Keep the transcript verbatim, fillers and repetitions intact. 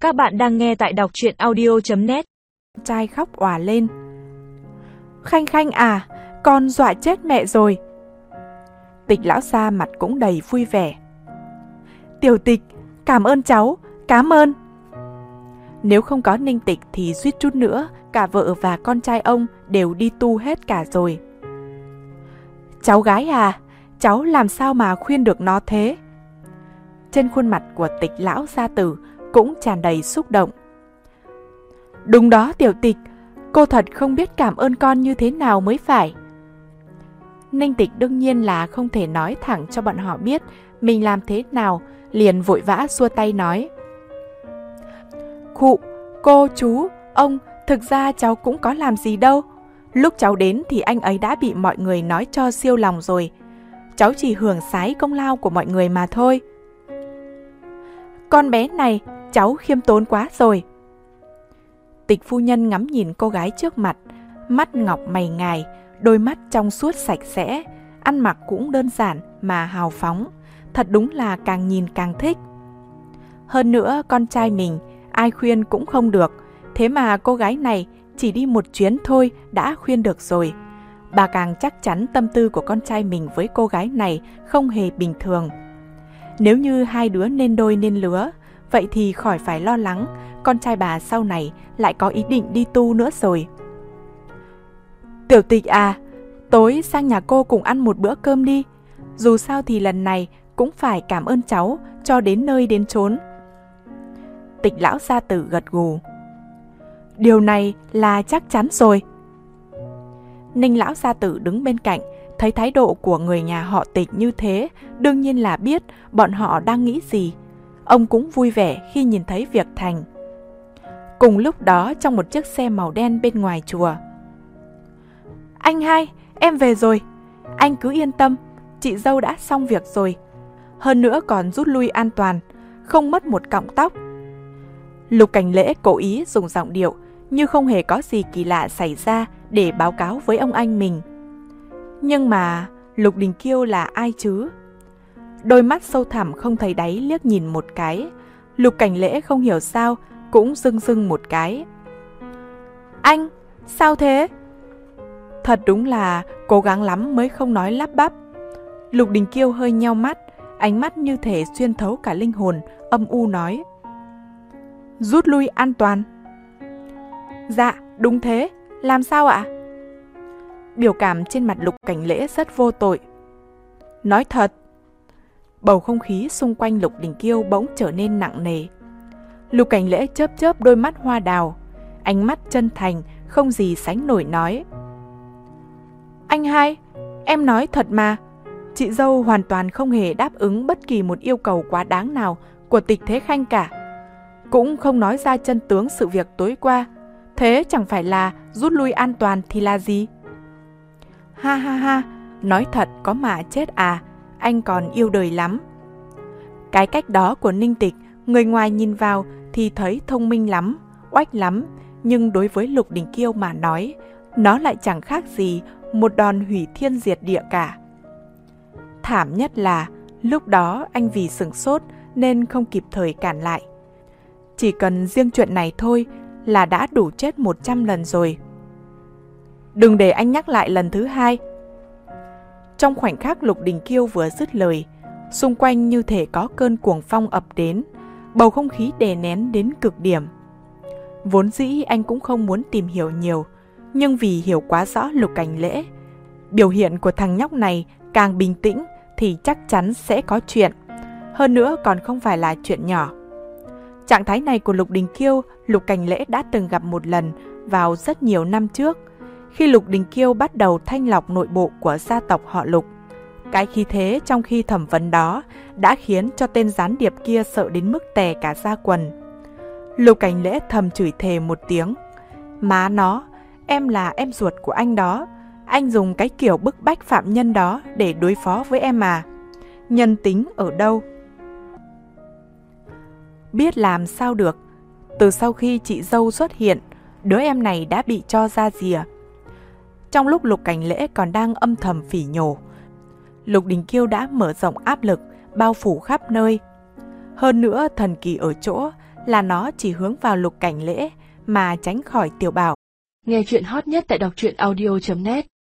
Các bạn đang nghe tại đọc truyện audio chấm net. Trai khóc òa lên. Khanh Khanh à, con dọa chết mẹ rồi. Tịch lão gia mặt cũng đầy vui vẻ. Tiểu Tịch, cảm ơn cháu, cảm ơn. Nếu không có Ninh Tịch thì suýt chút nữa cả vợ và con trai ông đều đi tu hết cả rồi. Cháu gái à, cháu làm sao mà khuyên được nó thế? Trên khuôn mặt của Tịch lão gia tử cũng tràn đầy xúc động. Đúng đó Tiểu Tịch, cô thật không biết cảm ơn con như thế nào mới phải. Ninh Tịch đương nhiên là không thể nói thẳng cho bọn họ biết mình làm thế nào, liền vội vã xua tay nói. Khụ, cô, chú, ông, thực ra cháu cũng có làm gì đâu. Lúc cháu đến thì anh ấy đã bị mọi người nói cho siêu lòng rồi. Cháu chỉ hưởng sái công lao của mọi người mà thôi. Con bé này, cháu khiêm tốn quá rồi. Tịch phu nhân ngắm nhìn cô gái trước mặt, mắt ngọc mày ngài, đôi mắt trong suốt sạch sẽ, ăn mặc cũng đơn giản mà hào phóng, thật đúng là càng nhìn càng thích. Hơn nữa con trai mình, ai khuyên cũng không được, thế mà cô gái này chỉ đi một chuyến thôi đã khuyên được rồi. Bà càng chắc chắn tâm tư của con trai mình với cô gái này không hề bình thường. Nếu như hai đứa nên đôi nên lứa, vậy thì khỏi phải lo lắng con trai bà sau này lại có ý định đi tu nữa rồi. Tiểu Tịch à, tối sang nhà cô cùng ăn một bữa cơm đi. Dù sao thì lần này cũng phải cảm ơn cháu cho đến nơi đến chốn. Tịch lão gia tử gật gù. Điều này là chắc chắn rồi. Ninh lão gia tử đứng bên cạnh, thấy thái độ của người nhà họ Tịch như thế, đương nhiên là biết bọn họ đang nghĩ gì. Ông cũng vui vẻ khi nhìn thấy việc thành. Cùng lúc đó trong một chiếc xe màu đen bên ngoài chùa. Anh hai, em về rồi. Anh cứ yên tâm, chị dâu đã xong việc rồi. Hơn nữa còn rút lui an toàn, không mất một cọng tóc. Lục Cảnh Lễ cố ý dùng giọng điệu như không hề có gì kỳ lạ xảy ra để báo cáo với ông anh mình. Nhưng mà Lục Đình Kiêu là ai chứ? Đôi mắt sâu thẳm không thấy đáy liếc nhìn một cái. Lục Cảnh Lễ không hiểu sao cũng rưng rưng một cái. Anh, sao thế? Thật đúng là cố gắng lắm mới không nói lắp bắp. Lục Đình Kiêu hơi nheo mắt, ánh mắt như thể xuyên thấu cả linh hồn, âm u nói. Rút lui an toàn. Dạ, đúng thế, làm sao ạ? Biểu cảm trên mặt Lục Cảnh Lễ rất vô tội. Nói thật. Bầu không khí xung quanh Lục Đình Kiêu bỗng trở nên nặng nề. Lục Cảnh Lễ chớp chớp đôi mắt hoa đào, ánh mắt chân thành, không gì sánh nổi nói. Anh hai, em nói thật mà, chị dâu hoàn toàn không hề đáp ứng bất kỳ một yêu cầu quá đáng nào của Tịch Thế Khanh cả. Cũng không nói ra chân tướng sự việc tối qua, thế chẳng phải là rút lui an toàn thì là gì? Ha ha ha, nói thật có mà chết à, anh còn yêu đời lắm. Cái cách đó của Ninh Tịch, người ngoài nhìn vào thì thấy thông minh lắm, oách lắm, nhưng đối với Lục Đình Kiêu mà nói, nó lại chẳng khác gì một đòn hủy thiên diệt địa cả. Thảm nhất là lúc đó anh vì sửng sốt nên không kịp thời cản lại. Chỉ cần riêng chuyện này thôi là đã đủ chết một trăm lần rồi. Đừng để anh nhắc lại lần thứ hai. Trong khoảnh khắc Lục Đình Kiêu vừa dứt lời, xung quanh như thể có cơn cuồng phong ập đến, bầu không khí đè nén đến cực điểm. Vốn dĩ anh cũng không muốn tìm hiểu nhiều, nhưng vì hiểu quá rõ Lục Cảnh Lễ, biểu hiện của thằng nhóc này càng bình tĩnh thì chắc chắn sẽ có chuyện. Hơn nữa còn không phải là chuyện nhỏ. Trạng thái này của Lục Đình Kiêu, Lục Cảnh Lễ đã từng gặp một lần vào rất nhiều năm trước, khi Lục Đình Kiêu bắt đầu thanh lọc nội bộ của gia tộc họ Lục. Cái khí thế trong khi thẩm vấn đó đã khiến cho tên gián điệp kia sợ đến mức tè cả da quần. Lục Cảnh Lễ thầm chửi thề một tiếng. Má nó, em là em ruột của anh đó. Anh dùng cái kiểu bức bách phạm nhân đó để đối phó với em à? Nhân tính ở đâu? Biết làm sao được. Từ sau khi chị dâu xuất hiện, đứa em này đã bị cho ra rìa. Trong lúc Lục Cảnh Lễ còn đang âm thầm phỉ nhổ, Lục Đình Kiêu đã mở rộng áp lực, bao phủ khắp nơi. Hơn nữa thần kỳ ở chỗ là nó chỉ hướng vào Lục Cảnh Lễ mà tránh khỏi Tiểu Bảo. Nghe chuyện hot nhất tại đọc truyện audio chấm net